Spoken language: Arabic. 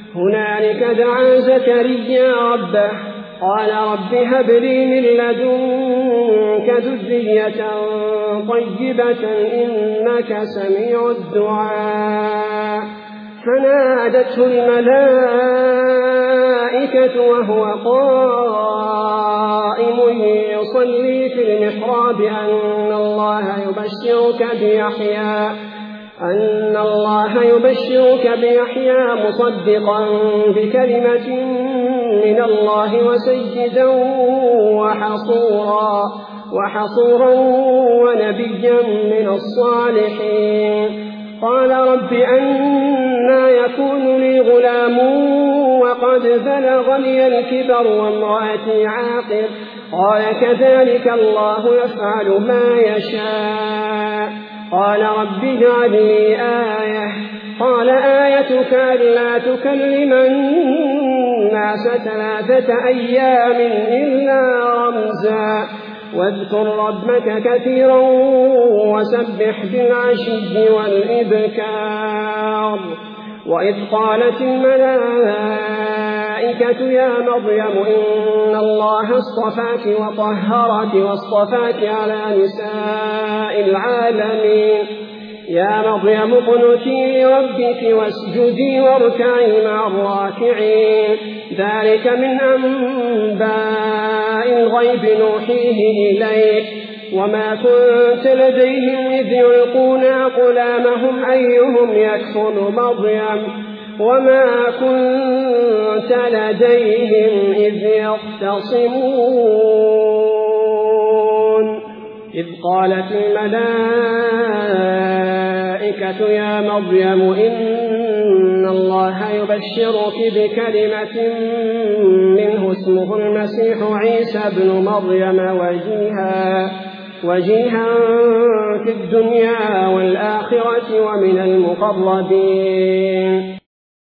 هنالك دعا زكريا ربه قال رب هب لي من لدنك ذرية طيبة إنك سميع الدعاء فنادته الملائكة وهو قائم يصلي في المحراب أن الله يبشرك بيحيى مصدقا بكلمة من الله وسيدا وحصورا ونبيا من الصالحين قال رب أنى يكون لي غلام وقد بلغني الكبر وامرأتي عاقر قال كذلك الله يفعل ما يشاء قال رب اجعل لي آية قال آيتك ألا تكلم الناس 3 أيام إلا رمزا واذكر ربك كثيرا وسبح بالعشي والإبكار وإذ قالت الملائكة يا مريم إن الله اصطفاك وطهرك واصطفاك على نساء العالمين يا مريم اقنتي لربك واسجدي واركعي مع الراكعين ذلك من أنباء الغيب نوحيه إليك وما كنت لديهم إذ يلقون أقلامهم أيهم يكفل مريم وما كنت لديهم إذ يختصمون إذ قالت الملائكة يا مريم إن الله يبشرك بكلمة منه اسمه المسيح عيسى ابن مريم وجيها في الدنيا والآخرة ومن المقربين